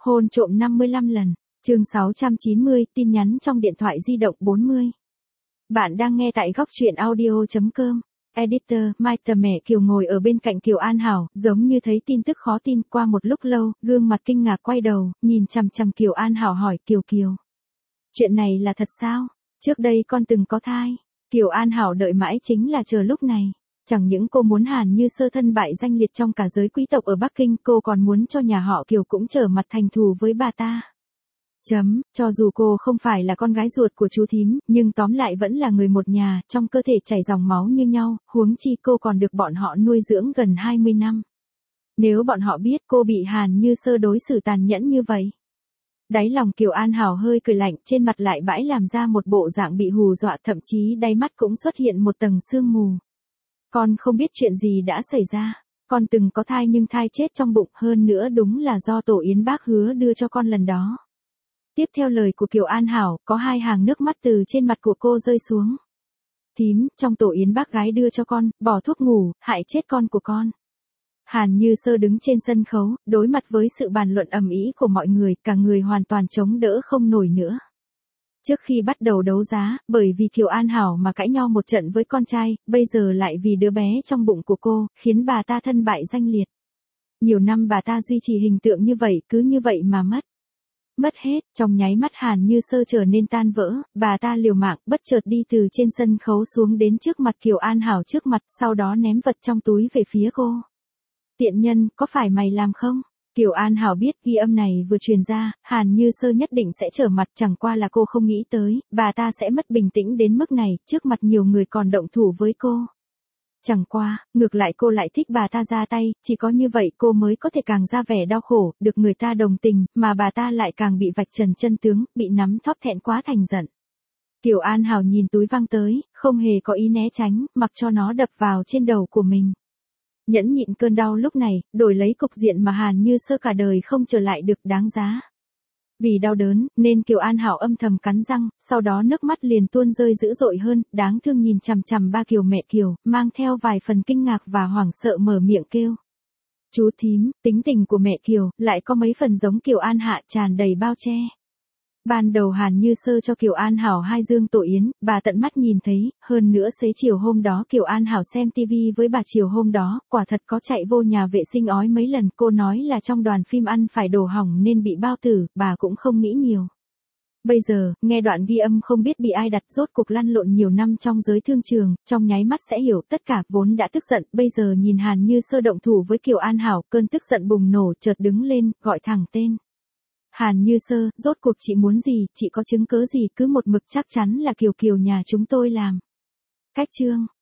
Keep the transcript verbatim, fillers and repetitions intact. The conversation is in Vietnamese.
Hôn trộm năm mươi lăm lần. Chương sáu trăm chín mươi, tin nhắn trong điện thoại di động bốn mươi. Bạn đang nghe tại góc truyện audio chấm com. Editor, Mai Tờ Mẹ Kiều ngồi ở bên cạnh Kiều An Hảo, giống như thấy tin tức khó tin. Qua một lúc lâu, gương mặt kinh ngạc quay đầu, nhìn chằm chằm Kiều An Hảo hỏi Kiều Kiều. Chuyện này là thật sao? Trước đây con từng có thai. Kiều An Hảo đợi mãi chính là chờ lúc này. Chẳng những cô muốn Hàn Như Sơ thân bại danh liệt trong cả giới quý tộc ở Bắc Kinh, cô còn muốn cho nhà họ Kiều cũng trở mặt thành thù với bà ta. Chấm, cho dù cô không phải là con gái ruột của chú thím, nhưng tóm lại vẫn là người một nhà, trong cơ thể chảy dòng máu như nhau, huống chi cô còn được bọn họ nuôi dưỡng gần hai mươi năm. Nếu bọn họ biết cô bị Hàn Như Sơ đối xử tàn nhẫn như vậy. Đáy lòng Kiều An Hảo hơi cười lạnh, trên mặt lại bãi làm ra một bộ dạng bị hù dọa, thậm chí đáy mắt cũng xuất hiện một tầng sương mù. Con không biết chuyện gì đã xảy ra. Con từng có thai nhưng thai chết trong bụng, hơn nữa đúng là do Tổ Yến bác hứa đưa cho con lần đó. Tiếp theo lời của Kiều An Hảo, có hai hàng nước mắt từ trên mặt của cô rơi xuống. Thím, trong Tổ Yến bác gái đưa cho con, bỏ thuốc ngủ, hại chết con của con. Hàn Như Sơ đứng trên sân khấu, đối mặt với sự bàn luận ầm ĩ của mọi người, cả người hoàn toàn chống đỡ không nổi nữa. Trước khi bắt đầu đấu giá, bởi vì Kiều An Hảo mà cãi nhau một trận với con trai, bây giờ lại vì đứa bé trong bụng của cô, khiến bà ta thân bại danh liệt. Nhiều năm bà ta duy trì hình tượng như vậy, cứ như vậy mà mất. Mất hết, trong nháy mắt Hàn Như Sơ trở nên tan vỡ, bà ta liều mạng, bất chợt đi từ trên sân khấu xuống đến trước mặt Kiều An Hảo trước mặt, sau đó ném vật trong túi về phía cô. Tiện nhân, có phải mày làm không? Kiều An Hảo biết ghi âm này vừa truyền ra, Hàn Như Sơ nhất định sẽ trở mặt, chẳng qua là cô không nghĩ tới, bà ta sẽ mất bình tĩnh đến mức này, trước mặt nhiều người còn động thủ với cô. Chẳng qua, ngược lại cô lại thích bà ta ra tay, chỉ có như vậy cô mới có thể càng ra vẻ đau khổ, được người ta đồng tình, mà bà ta lại càng bị vạch trần chân tướng, bị nắm thóp thẹn quá thành giận. Kiều An Hảo nhìn túi văng tới, không hề có ý né tránh, mặc cho nó đập vào trên đầu của mình. Nhẫn nhịn cơn đau lúc này, đổi lấy cục diện mà Hàn Như Sơ cả đời không trở lại được, đáng giá. Vì đau đớn, nên Kiều An Hảo âm thầm cắn răng, sau đó nước mắt liền tuôn rơi dữ dội hơn, đáng thương nhìn chằm chằm ba Kiều mẹ Kiều, mang theo vài phần kinh ngạc và hoảng sợ mở miệng kêu. Chú thím, tính tình của mẹ Kiều, lại có mấy phần giống Kiều An Hạ, tràn đầy bao che. Ban đầu Hàn Như Sơ cho Kiều An Hảo hai dương Tổ Yến, bà tận mắt nhìn thấy, hơn nữa xế chiều hôm đó Kiều An Hảo xem tivi với bà chiều hôm đó, quả thật có chạy vô nhà vệ sinh ói mấy lần, cô nói là trong đoàn phim ăn phải đồ hỏng nên bị bao tử, bà cũng không nghĩ nhiều. Bây giờ, nghe đoạn ghi âm không biết bị ai đặt, rốt cuộc lăn lộn nhiều năm trong giới thương trường, trong nháy mắt sẽ hiểu tất cả, vốn đã tức giận, bây giờ nhìn Hàn Như Sơ động thủ với Kiều An Hảo, cơn tức giận bùng nổ, chợt đứng lên, gọi thẳng tên. Hàn Như Sơ, rốt cuộc chị muốn gì, chị có chứng cớ gì, cứ một mực chắc chắn là Kiều Kiều nhà chúng tôi làm. Cách chương.